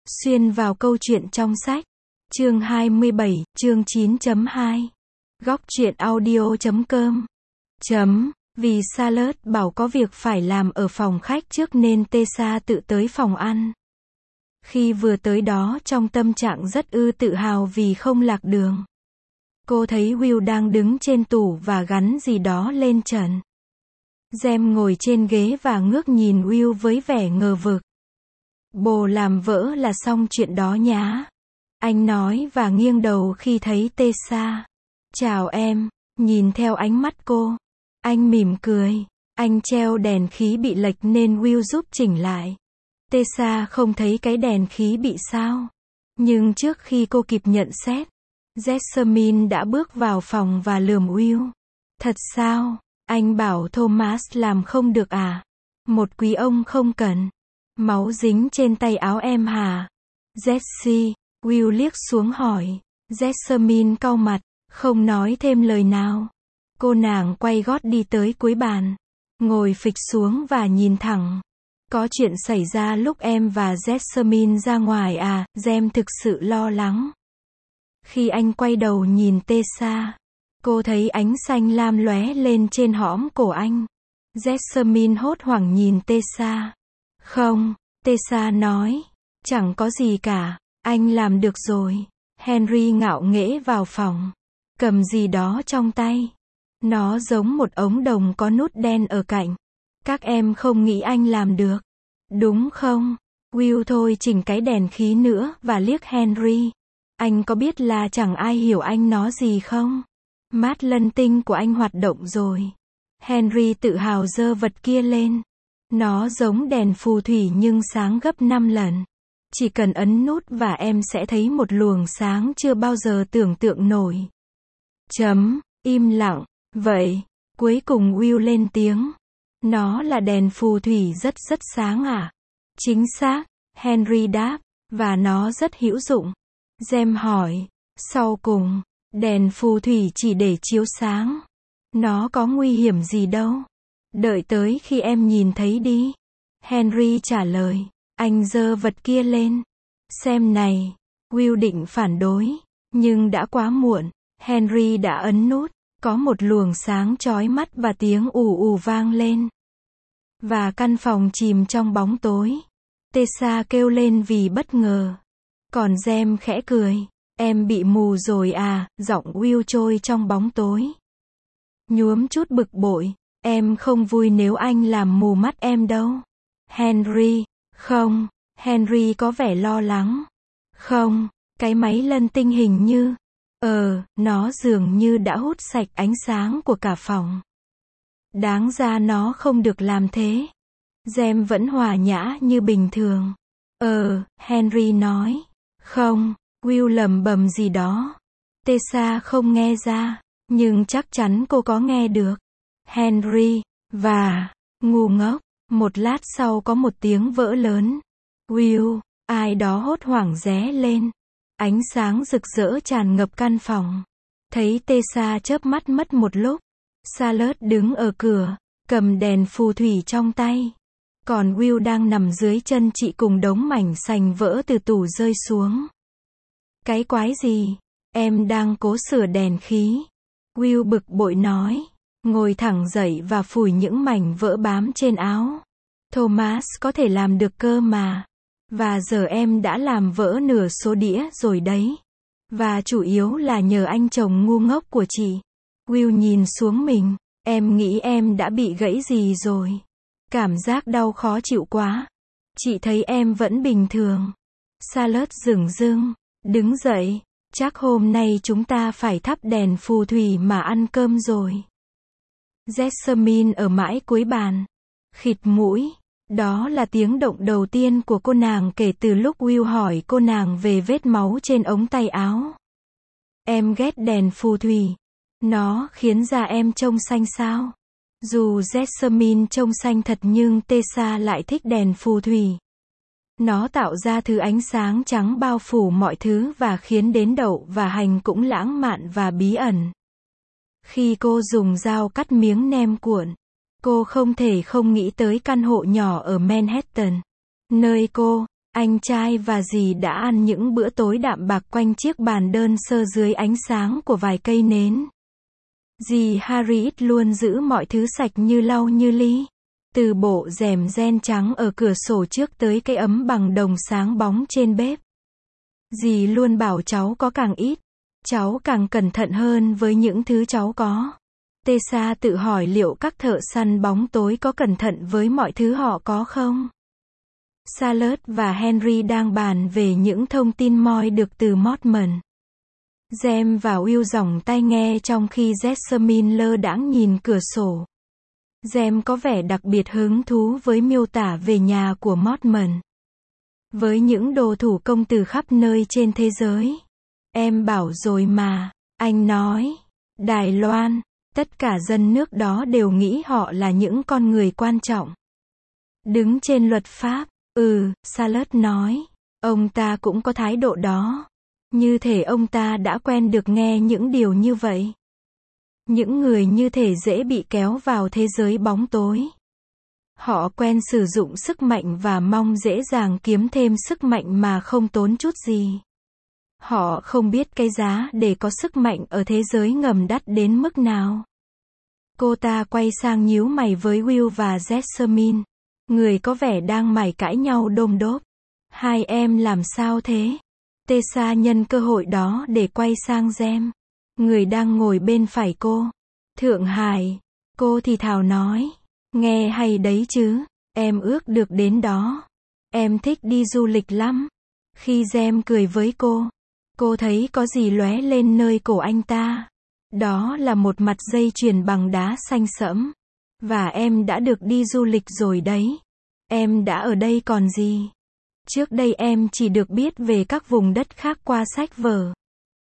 Xuyên vào câu chuyện trong sách. Chương 27, chương 9.2. Góc truyện audio.com. Vì Charlotte bảo có việc phải làm ở phòng khách trước nên Tessa tự tới phòng ăn. Khi vừa tới đó trong tâm trạng rất tự hào vì không lạc đường. Cô thấy Will đang đứng trên tủ và gắn gì đó lên trần. Jem ngồi trên ghế và ngước nhìn Will với vẻ ngờ vực. Bồ làm vỡ là xong chuyện đó nhá. Anh nói và nghiêng đầu khi thấy Tessa. Chào em, nhìn theo ánh mắt cô. Anh mỉm cười. Anh treo đèn khí bị lệch nên Will giúp chỉnh lại. Tessa không thấy cái đèn khí bị sao. Nhưng trước khi cô kịp nhận xét, Jessamine đã bước vào phòng và lườm Will. Thật sao? Anh bảo Thomas làm không được à? Một quý ông không cần. Máu dính trên tay áo em hả? Jessie, Will liếc xuống hỏi. Jessamine cau mặt, không nói thêm lời nào. Cô nàng quay gót đi tới cuối bàn, ngồi phịch xuống và nhìn thẳng. Có chuyện xảy ra lúc em và Jessamine ra ngoài à? Jem thực sự lo lắng. Khi anh quay đầu nhìn Tessa, cô thấy ánh xanh lam lóe lên trên hõm cổ anh. Jessamine hốt hoảng nhìn Tessa. Không, Tessa nói. Chẳng có gì cả, anh làm được rồi. Henry ngạo nghễ vào phòng, cầm gì đó trong tay. Nó giống một ống đồng có nút đen ở cạnh. Các em không nghĩ anh làm được, đúng không? Will thôi chỉnh cái đèn khí nữa và liếc Henry. Anh có biết là chẳng ai hiểu anh nói gì không? Mát lân tinh của anh hoạt động rồi. Henry tự hào giơ vật kia lên. Nó giống đèn phù thủy nhưng sáng gấp 5 lần. Chỉ cần ấn nút và em sẽ thấy một luồng sáng chưa bao giờ tưởng tượng nổi. Im lặng. Vậy, cuối cùng Will lên tiếng. Nó là đèn phù thủy rất sáng à? Chính xác, Henry đáp, và nó rất hữu dụng. Jem hỏi, sau cùng, đèn phù thủy chỉ để chiếu sáng. Nó có nguy hiểm gì đâu. Đợi tới khi em nhìn thấy đi. Henry trả lời. Anh giơ vật kia lên. Xem này. Will định phản đối, nhưng đã quá muộn. Henry đã ấn nút. Có một luồng sáng chói mắt và tiếng ù ù vang lên. Và căn phòng chìm trong bóng tối. Tessa kêu lên vì bất ngờ. Còn Jem khẽ cười. Em bị mù rồi à? Giọng Will trôi trong bóng tối. Nhuốm chút bực bội. Em không vui nếu anh làm mù mắt em đâu. Henry. Không. Henry có vẻ lo lắng. Không. Cái máy lân tinh hình như. Nó dường như đã hút sạch ánh sáng của cả phòng. Đáng ra nó không được làm thế. Jem vẫn hòa nhã như bình thường. Henry nói. Không. Will lẩm bẩm gì đó. Tessa không nghe ra, nhưng chắc chắn cô có nghe được. Henry, và, ngu ngốc. Một lát sau có một tiếng vỡ lớn. Will, ai đó hốt hoảng ré lên. Ánh sáng rực rỡ tràn ngập căn phòng. Thấy Tessa chớp mắt mất một lúc. Charlotte đứng ở cửa, cầm đèn phù thủy trong tay. Còn Will đang nằm dưới chân chị cùng đống mảnh sành vỡ từ tủ rơi xuống. Cái quái gì? Em đang cố sửa đèn khí. Will bực bội nói. Ngồi thẳng dậy và phủi những mảnh vỡ bám trên áo. Thomas có thể làm được cơ mà. Và giờ em đã làm vỡ nửa số đĩa rồi đấy. Và chủ yếu là nhờ anh chồng ngu ngốc của chị. Will nhìn xuống mình. Em nghĩ em đã bị gãy gì rồi. Cảm giác đau khó chịu quá. Chị thấy em vẫn bình thường. Charlotte dửng dưng. Đứng dậy. Chắc hôm nay chúng ta phải thắp đèn phù thủy mà ăn cơm rồi. Jessamine ở mãi cuối bàn. Khịt mũi. Đó là tiếng động đầu tiên của cô nàng kể từ lúc Will hỏi cô nàng về vết máu trên ống tay áo. Em ghét đèn phù thủy. Nó khiến da em trông xanh sao? Dù Jessamine trông xanh thật nhưng Tessa lại thích đèn phù thủy. Nó tạo ra thứ ánh sáng trắng bao phủ mọi thứ và khiến đến đậu và hành cũng lãng mạn và bí ẩn. Khi cô dùng dao cắt miếng nem cuộn, cô không thể không nghĩ tới căn hộ nhỏ ở Manhattan, nơi cô Anh trai và dì đã ăn những bữa tối đạm bạc quanh chiếc bàn đơn sơ dưới ánh sáng của vài cây nến. Dì Harriet luôn giữ mọi thứ sạch như lau như ly. Từ bộ rèm ren trắng ở cửa sổ trước tới cái ấm bằng đồng sáng bóng trên bếp. Dì luôn bảo cháu có càng ít, cháu càng cẩn thận hơn với những thứ cháu có. Tessa tự hỏi liệu các thợ săn bóng tối có cẩn thận với mọi thứ họ có không? Charlotte và Henry đang bàn về những thông tin moi được từ Mormon. Jem và Will giỏng tai nghe trong khi Jessamine lơ đãng nhìn cửa sổ. Jem có vẻ đặc biệt hứng thú với miêu tả về nhà của Mormon. Với những đồ thủ công từ khắp nơi trên thế giới. Em bảo rồi mà, anh nói. Đài Loan, tất cả dân nước đó đều nghĩ họ là những con người quan trọng. Đứng trên luật pháp, Charlotte nói. Ông ta cũng có thái độ đó. Như thể ông ta đã quen được nghe những điều như vậy. Những người như thể dễ bị kéo vào thế giới bóng tối. Họ quen sử dụng sức mạnh và mong dễ dàng kiếm thêm sức mạnh mà không tốn chút gì. Họ không biết cái giá để có sức mạnh ở thế giới ngầm đắt đến mức nào. Cô ta quay sang nhíu mày với Will và Jessamine. Người có vẻ đang mải cãi nhau đôm đốp. Hai em làm sao thế? Tessa nhân cơ hội đó để quay sang Jem. Người đang ngồi bên phải cô. Thượng Hải. Cô thì thào nói. Nghe hay đấy chứ. Em ước được đến đó. Em thích đi du lịch lắm. Khi Jem cười với cô thấy có gì lóe lên nơi cổ anh ta. Đó là một mặt dây chuyền bằng đá xanh sẫm. Và em đã được đi du lịch rồi đấy. Em đã ở đây còn gì. Trước đây em chỉ được biết về các vùng đất khác qua sách vở.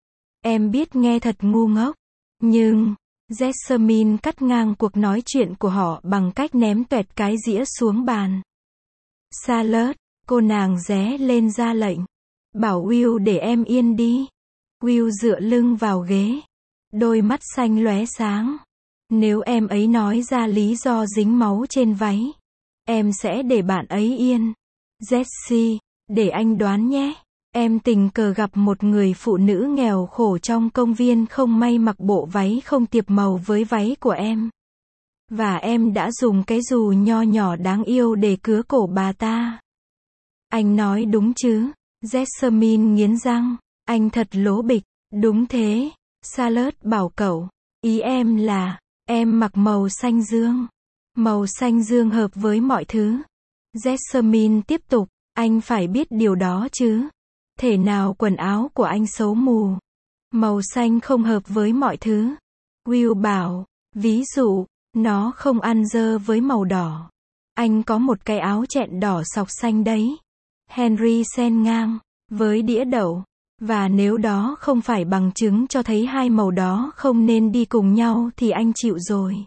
Em biết nghe thật ngu ngốc. Nhưng, Jessamine cắt ngang cuộc nói chuyện của họ bằng cách ném toẹt cái dĩa xuống bàn. Charlotte, cô nàng ré lên ra lệnh. Bảo Will để em yên đi. Will dựa lưng vào ghế. Đôi mắt xanh lóe sáng. Nếu em ấy nói ra lý do dính máu trên váy, em sẽ để bạn ấy yên. Jessie, để anh đoán nhé. Em tình cờ gặp một người phụ nữ nghèo khổ trong công viên không may mặc bộ váy không tiệp màu với váy của em. Và em đã dùng cái dù nho nhỏ đáng yêu để cứa cổ bà ta. Anh nói đúng chứ? Jessamine nghiến răng. Anh thật lố bịch. Đúng thế. Charlotte bảo cậu. Ý em là, em mặc màu xanh dương. Màu xanh dương hợp với mọi thứ. Jessamine tiếp tục. Anh phải biết điều đó chứ. Thể nào quần áo của anh xấu mù. Màu xanh không hợp với mọi thứ. Will bảo. Ví dụ, nó không ăn dơ với màu đỏ. Anh có một cái áo chẹn đỏ sọc xanh đấy. Henry xen ngang. Với đĩa đậu. Và nếu đó không phải bằng chứng cho thấy hai màu đó không nên đi cùng nhau thì anh chịu rồi.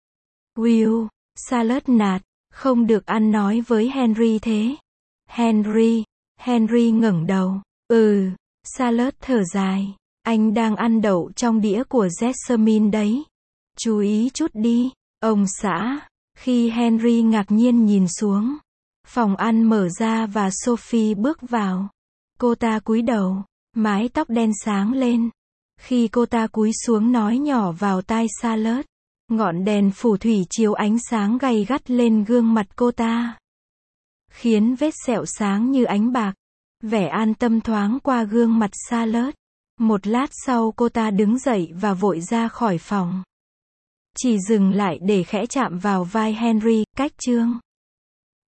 Will, Charlotte nạt. Không được ăn nói với Henry thế. Henry ngẩng đầu. Charlotte thở dài. Anh đang ăn đậu trong đĩa của Jessamine đấy. Chú ý chút đi, ông xã. Khi Henry ngạc nhiên nhìn xuống, phòng ăn mở ra và Sophie bước vào. Cô ta cúi đầu, mái tóc đen sáng lên. Khi cô ta cúi xuống nói nhỏ vào tai Charlotte, ngọn đèn phù thủy chiếu ánh sáng gay gắt lên gương mặt cô ta, khiến vết sẹo sáng như ánh bạc. Vẻ an tâm thoáng qua gương mặt Charlotte. Một lát sau cô ta đứng dậy và vội ra khỏi phòng. Chỉ dừng lại để khẽ chạm vào vai Henry, cách chương.